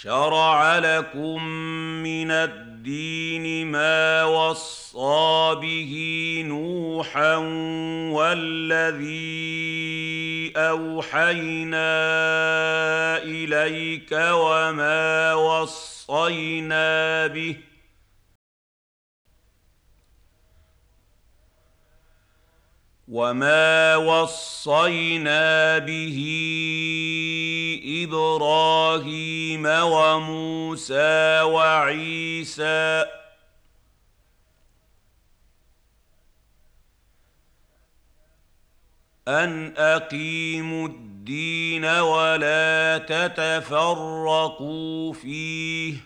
شرع لكم من الدين ما وصى به نوحا والذي أوحينا إليك وما وصينا به إبراهيم وموسى وعيسى أن أقيموا الدين ولا تتفرقوا فيه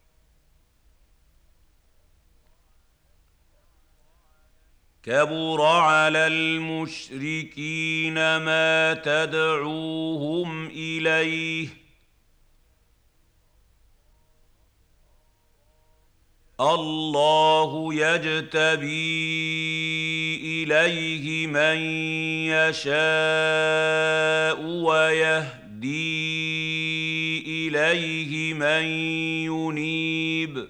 كبر على المشركين ما تدعوهم إليه الله يجتبي إليه من يشاء ويهدي إليه من ينيب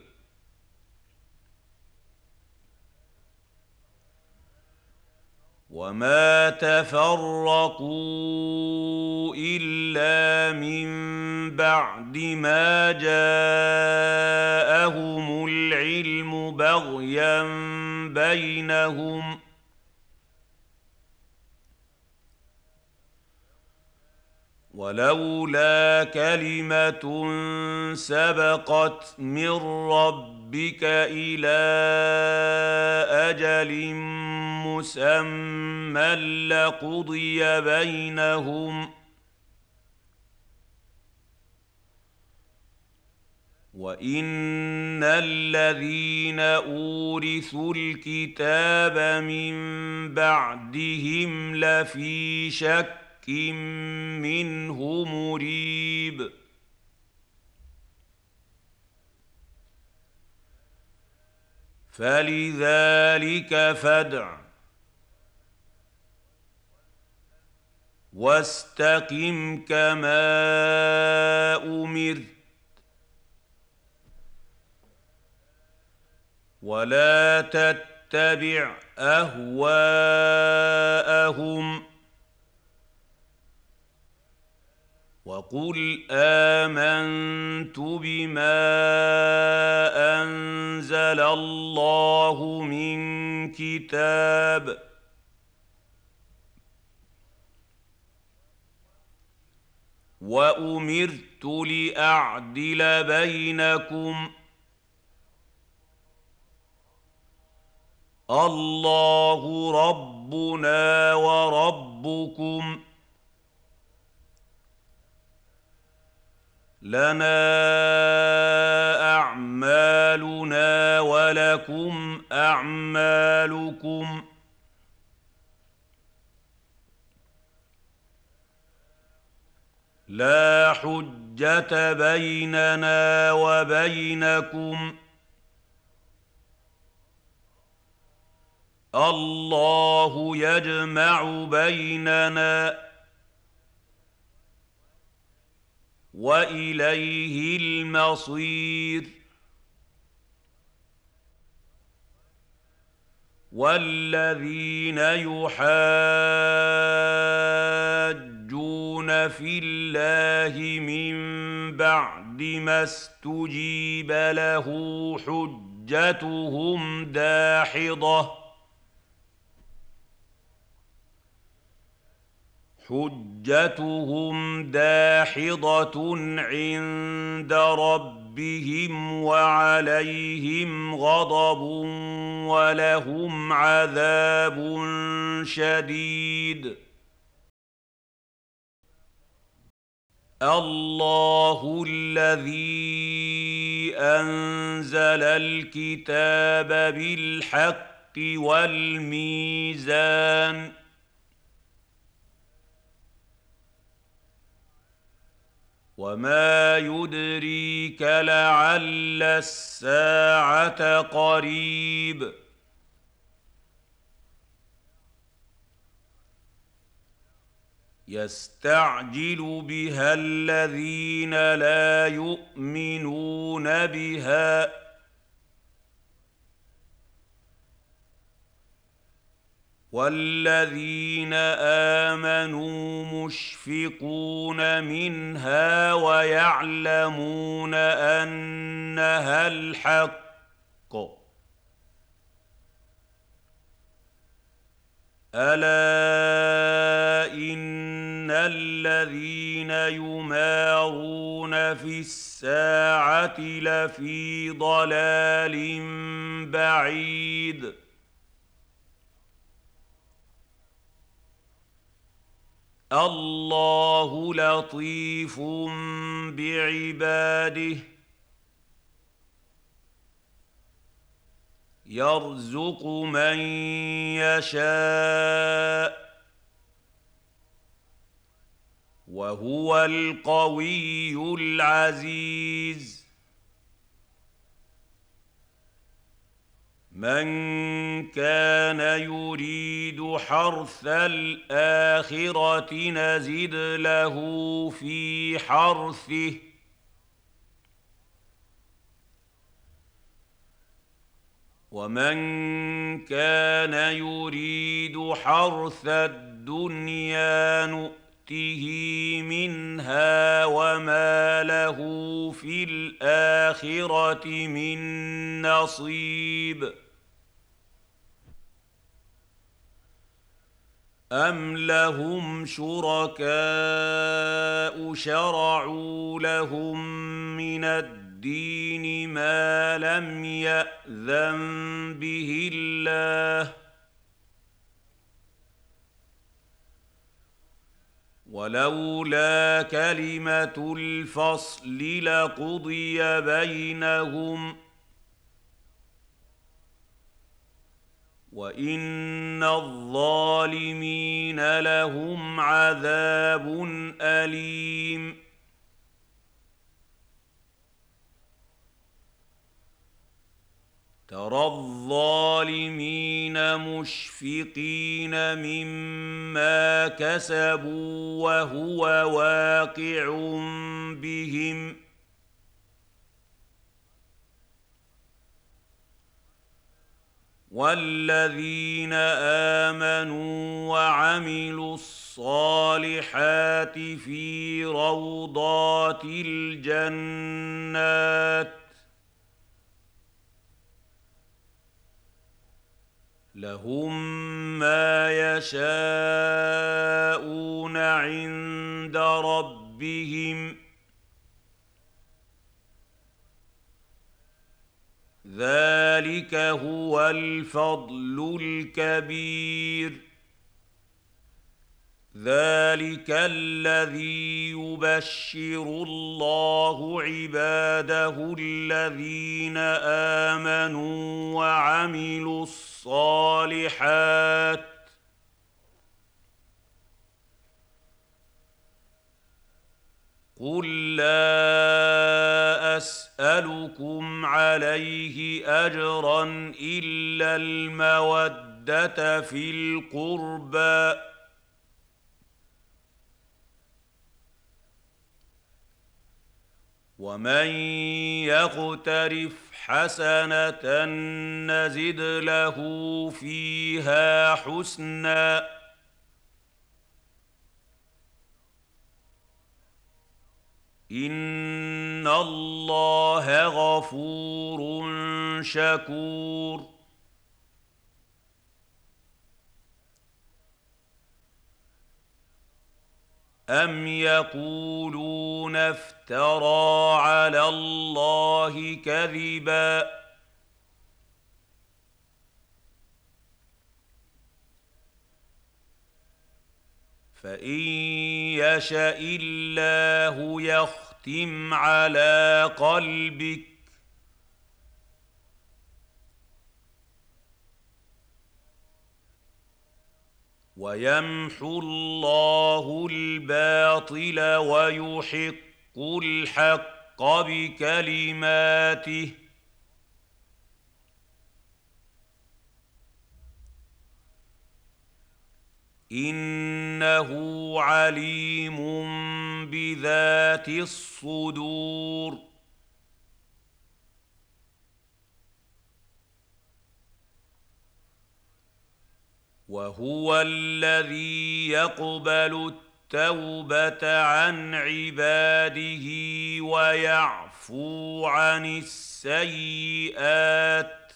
وما تفرقوا إلا من بعد ما جاءهم العلم بغيا بينهم ولولا كلمة سبقت من ربك إلى أجل مسمى لقضي بينهم وإن الذين أورثوا الكتاب من بعدهم لفي شك منه مريب فلذلك فادع واستقم كما أمرت ولا تتبع أهواءهم وقل آمنت بما أنزل الله من كتاب وأمرت لأعدل بينكم الله ربنا وربكم لنا أعمالنا ولكم أعمالكم لا حجة بيننا وبينكم الله يجمع بيننا وإليه المصير والذين يحاجون في الله من بعد ما استجيب له حجتهم داحضة عند ربهم وعليهم غضب ولهم عذاب شديد الله الذي أنزل الكتاب بالحق والميزان وما يدريك لعل الساعة قريب يستعجل بها الذين لا يؤمنون بها والذين آمنوا مشفقون منها ويعلمون أنها الحق. ألا إن الذين يمارون في الساعة لفي ضلال بعيد. الله لطيف بعباده يرزق من يشاء وهو القوي العزيز. من كان يريد حرث الآخرة نزد له في حرثه ومن كان يريد حرث الدنيا نؤته منها وما له في الآخرة من نصيب. أم لهم شركاء شرعوا لهم من الدين ما لم يأذن به الله ولولا كلمة الفصل لقضي بينهم وإن الظالمين لهم عذاب أليم. ترى الظالمين مشفقين مما كسبوا وهو واقع بهم والذين آمنوا وعملوا الصالحات في روضات الجنات لهم ما يشاءون عند ربهم ذلك هو الفضل الكبير. ذلك الذي يبشر الله عباده الذين آمنوا وعملوا الصالحات قل لا أسألكم عليه أجرا إلا المودة في القربى ومن يقترف حسنة نزد له فيها حسنا إن الله غفور شكور. أم يقولون افترى على الله كذبا فإن يشأ الله يختم على قلبك ويمحو الله الباطل ويحق الحق بكلماته إنه عليم بذات الصدور وهو الذي يقبل التوبة عن عباده ويعفو عن السيئات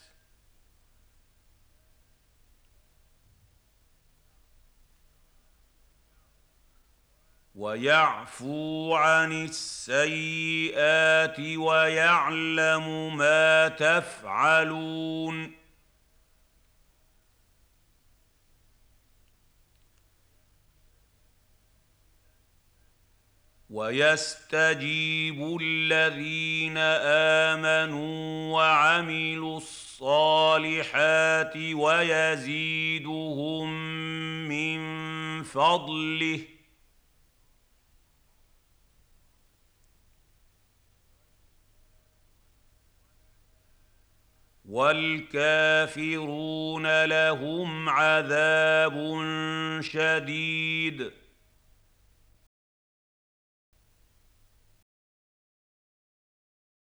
ويعلم ما تفعلون ويستجيب الذين آمنوا وعملوا الصالحات ويزيدهم من فضله والكافرون لهم عذاب شديد